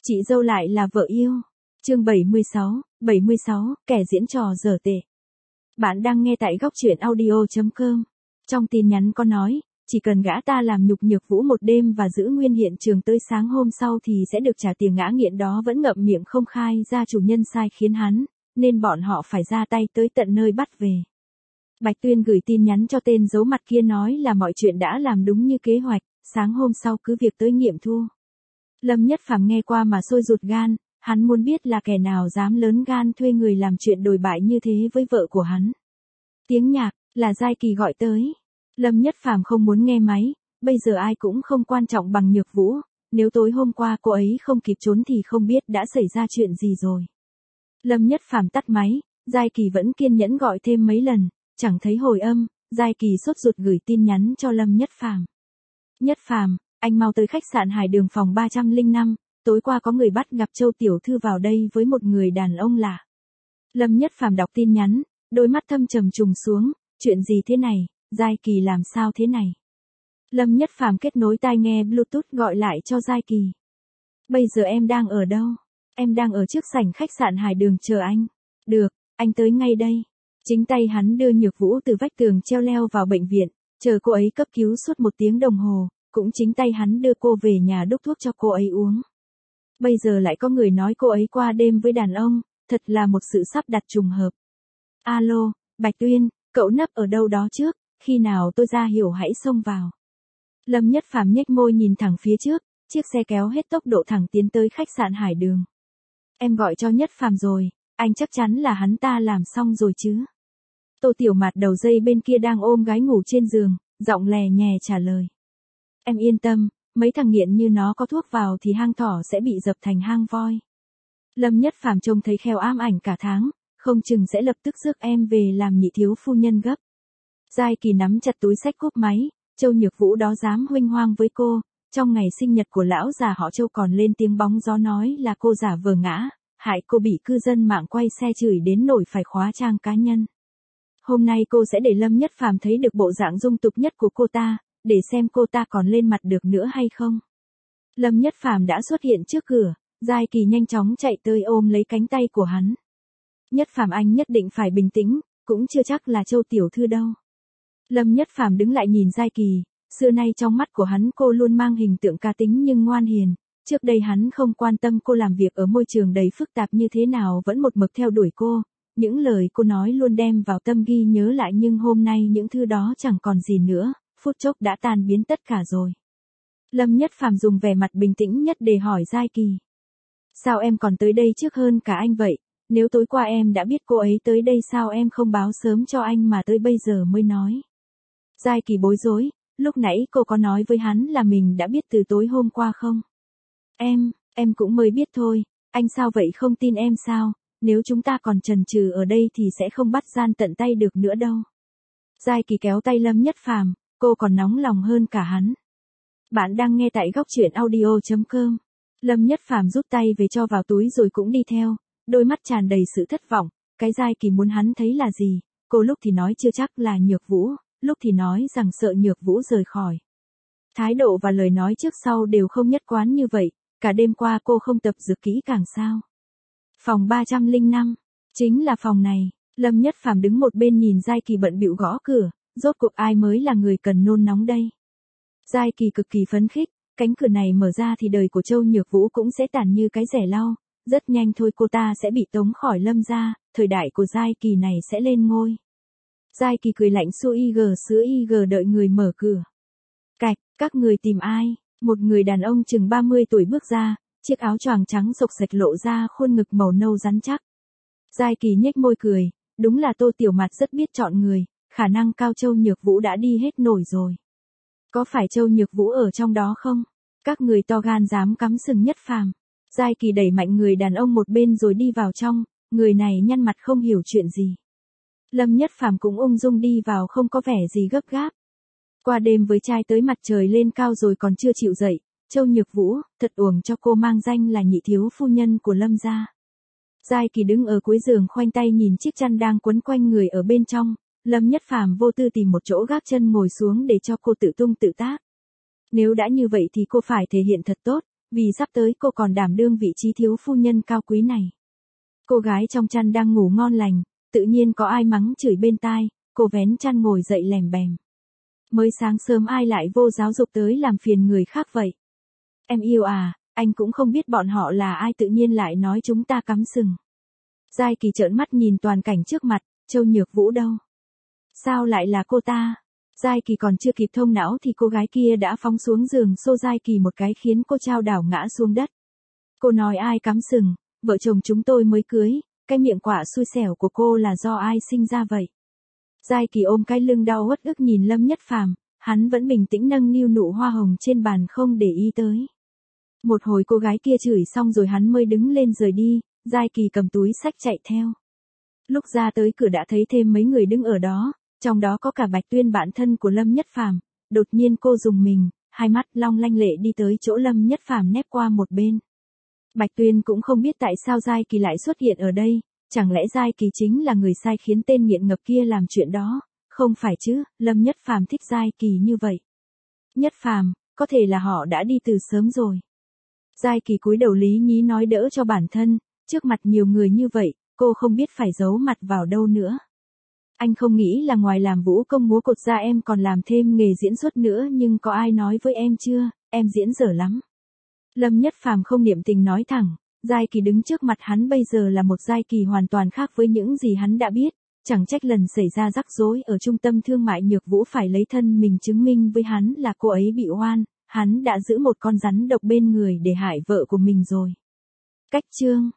Chị dâu lại là vợ yêu. Chương 76, kẻ diễn trò dở tệ. Bạn đang nghe tại góc truyện audio.com. Trong tin nhắn có nói, chỉ cần gã ta làm nhục Nhược Vũ một đêm và giữ nguyên hiện trường tới sáng hôm sau thì sẽ được trả tiền. Gã nghiện đó vẫn ngậm miệng không khai ra chủ nhân sai khiến hắn, nên bọn họ phải ra tay tới tận nơi bắt về. Bạch Tuyên gửi tin nhắn cho tên giấu mặt kia nói là mọi chuyện đã làm đúng như kế hoạch, sáng hôm sau cứ việc tới nghiệm thu. Lâm Nhất Phàm nghe qua mà sôi ruột gan, hắn muốn biết là kẻ nào dám lớn gan thuê người làm chuyện đồi bại như thế với vợ của hắn. Tiếng nhạc, là Giai Kỳ gọi tới. Lâm Nhất Phàm không muốn nghe máy, bây giờ ai cũng không quan trọng bằng Nhược Vũ, nếu tối hôm qua cô ấy không kịp trốn thì không biết đã xảy ra chuyện gì rồi. Lâm Nhất Phàm tắt máy, Giai Kỳ vẫn kiên nhẫn gọi thêm mấy lần, chẳng thấy hồi âm, Giai Kỳ sốt ruột gửi tin nhắn cho Lâm Nhất Phàm. Nhất Phàm, anh mau tới khách sạn Hải Đường phòng 305, tối qua có người bắt gặp Châu tiểu thư vào đây với một người đàn ông lạ. Lâm Nhất Phàm đọc tin nhắn, đôi mắt thâm trầm trùng xuống, chuyện gì thế này, Giai Kỳ làm sao thế này? Lâm Nhất Phàm kết nối tai nghe Bluetooth gọi lại cho Giai Kỳ. Bây giờ em đang ở đâu? Em đang ở trước sảnh khách sạn Hải Đường chờ anh. Được, anh tới ngay đây. Chính tay hắn đưa Nhược Vũ từ vách tường treo leo vào bệnh viện, chờ cô ấy cấp cứu suốt 1 tiếng đồng hồ, cũng chính tay hắn đưa cô về nhà đốc thuốc cho cô ấy uống. Bây giờ lại có người nói cô ấy qua đêm với đàn ông, thật là một sự sắp đặt trùng hợp. Alo, Bạch Tuyên, cậu nấp ở đâu đó trước, khi nào tôi ra hiệu hãy xông vào. Lâm Nhất Phàm nhếch môi nhìn thẳng phía trước, chiếc xe kéo hết tốc độ thẳng tiến tới khách sạn Hải Đường. Em gọi cho Nhất Phàm rồi, anh chắc chắn là hắn ta làm xong rồi chứ. Tô Tiểu Mạt đầu dây bên kia đang ôm gái ngủ trên giường, giọng lè nhè trả lời. Em yên tâm, mấy thằng nghiện như nó có thuốc vào thì hang thỏ sẽ bị dập thành hang voi. Lâm Nhất Phàm trông thấy kheo ám ảnh cả tháng, không chừng sẽ lập tức rước em về làm nhị thiếu phu nhân gấp. Giai Kỳ nắm chặt túi xách cúp máy, Châu Nhược Vũ đó dám huênh hoang với cô, trong ngày sinh nhật của lão già họ Châu còn lên tiếng bóng gió nói là cô giả vờ ngã, hại cô bị cư dân mạng quay xe chửi đến nỗi phải khóa trang cá nhân. Hôm nay cô sẽ để Lâm Nhất Phàm thấy được bộ dạng dung tục nhất của cô ta, để xem cô ta còn lên mặt được nữa hay không. Lâm Nhất Phàm đã xuất hiện trước cửa, Giai Kỳ nhanh chóng chạy tới ôm lấy cánh tay của hắn. Nhất Phàm anh nhất định phải bình tĩnh, cũng chưa chắc là Châu tiểu thư đâu. Lâm Nhất Phàm đứng lại nhìn Giai Kỳ, xưa nay trong mắt của hắn cô luôn mang hình tượng cá tính nhưng ngoan hiền, trước đây hắn không quan tâm cô làm việc ở môi trường đầy phức tạp như thế nào vẫn một mực theo đuổi cô, những lời cô nói luôn đem vào tâm ghi nhớ lại nhưng hôm nay những thứ đó chẳng còn gì nữa, phút chốc đã tan biến tất cả rồi. Lâm Nhất Phàm dùng vẻ mặt bình tĩnh nhất để hỏi Giai Kỳ. Sao em còn tới đây trước hơn cả anh vậy? Nếu tối qua em đã biết cô ấy tới đây sao em không báo sớm cho anh mà tới bây giờ mới nói? Giai Kỳ bối rối, lúc nãy cô có nói với hắn là mình đã biết từ tối hôm qua không? Em cũng mới biết thôi, anh sao vậy không tin em sao? Nếu chúng ta còn chần chừ ở đây thì sẽ không bắt gian tận tay được nữa đâu. Giai Kỳ kéo tay Lâm Nhất Phàm, cô còn nóng lòng hơn cả hắn. Bạn đang nghe tại góc truyện audio.com. Lâm Nhất Phàm rút tay về cho vào túi rồi cũng đi theo, đôi mắt tràn đầy sự thất vọng, cái Giai Kỳ muốn hắn thấy là gì, cô lúc thì nói chưa chắc là Nhược Vũ, lúc thì nói rằng sợ Nhược Vũ rời khỏi. Thái độ và lời nói trước sau đều không nhất quán như vậy, cả đêm qua cô không tập dược kỹ càng sao. Phòng 305, chính là phòng này, Lâm Nhất Phàm đứng một bên nhìn Giai Kỳ bận bịu gõ cửa, rốt cuộc ai mới là người cần nôn nóng đây. Giai Kỳ cực kỳ phấn khích, cánh cửa này mở ra thì đời của Châu Nhược Vũ cũng sẽ tàn như cái rẻ lau, rất nhanh thôi cô ta sẽ bị tống khỏi Lâm gia, thời đại của Giai Kỳ này sẽ lên ngôi. Giai Kỳ cười lạnh xua sữa đợi người mở cửa. Cạch, các người tìm ai? Một người đàn ông chừng 30 tuổi bước ra, chiếc áo choàng trắng xộc xệch lộ ra khuôn ngực màu nâu rắn chắc. Giai Kỳ nhếch môi cười, đúng là Tô Tiểu Mạt rất biết chọn người, khả năng cao Châu Nhược Vũ đã đi hết nổi rồi. Có phải Châu Nhược Vũ ở trong đó không? Các người to gan dám cắm sừng Nhất Phàm. Giai Kỳ đẩy mạnh người đàn ông một bên rồi đi vào trong, người này nhăn mặt không hiểu chuyện gì. Lâm Nhất Phàm cũng ung dung đi vào không có vẻ gì gấp gáp. Qua đêm với trai tới mặt trời lên cao rồi còn chưa chịu dậy, Châu Nhược Vũ, thật uổng cho cô mang danh là nhị thiếu phu nhân của Lâm gia. Giai Kỳ đứng ở cuối giường khoanh tay nhìn chiếc chăn đang quấn quanh người ở bên trong, Lâm Nhất Phàm vô tư tìm một chỗ gác chân ngồi xuống để cho cô tự tung tự tác. Nếu đã như vậy thì cô phải thể hiện thật tốt, vì sắp tới cô còn đảm đương vị trí thiếu phu nhân cao quý này. Cô gái trong chăn đang ngủ ngon lành, tự nhiên có ai mắng chửi bên tai, cô vén chăn ngồi dậy lèm bèm. Mới sáng sớm ai lại vô giáo dục tới làm phiền người khác vậy? Em yêu à, anh cũng không biết bọn họ là ai tự nhiên lại nói chúng ta cắm sừng. Giai Kỳ trợn mắt nhìn toàn cảnh trước mặt, Châu Nhược Vũ đâu? Sao lại là cô ta? Giai Kỳ còn chưa kịp thông não thì cô gái kia đã phóng xuống giường xô Giai Kỳ một cái khiến cô chao đảo ngã xuống đất. Cô nói ai cắm sừng, vợ chồng chúng tôi mới cưới, cái miệng quả xui xẻo của cô là do ai sinh ra vậy? Giai Kỳ ôm cái lưng đau uất ức nhìn Lâm Nhất Phàm, hắn vẫn bình tĩnh nâng niu nụ hoa hồng trên bàn không để ý tới. Một hồi cô gái kia chửi xong rồi hắn mới đứng lên rời đi, Giai Kỳ cầm túi xách chạy theo. Lúc ra tới cửa đã thấy thêm mấy người đứng ở đó, trong đó có cả Bạch Tuyên bạn thân của Lâm Nhất Phàm. Đột nhiên cô rùng mình, hai mắt long lanh lệ đi tới chỗ Lâm Nhất Phàm nép qua một bên. Bạch Tuyên cũng không biết tại sao Giai Kỳ lại xuất hiện ở đây, chẳng lẽ Giai Kỳ chính là người sai khiến tên nghiện ngập kia làm chuyện đó, không phải chứ, Lâm Nhất Phàm thích Giai Kỳ như vậy. Nhất Phàm, có thể là họ đã đi từ sớm rồi. Giai Kỳ cúi đầu lý nhí nói đỡ cho bản thân, trước mặt nhiều người như vậy, cô không biết phải giấu mặt vào đâu nữa. Anh không nghĩ là ngoài làm vũ công múa cột ra em còn làm thêm nghề diễn xuất nữa, nhưng có ai nói với em chưa, em diễn dở lắm. Lâm Nhất Phàm không niệm tình nói thẳng, Giai Kỳ đứng trước mặt hắn bây giờ là một Giai Kỳ hoàn toàn khác với những gì hắn đã biết, chẳng trách lần xảy ra rắc rối ở trung tâm thương mại Nhược Vũ phải lấy thân mình chứng minh với hắn là cô ấy bị oan, hắn đã giữ một con rắn độc bên người để hại vợ của mình rồi. Cách chương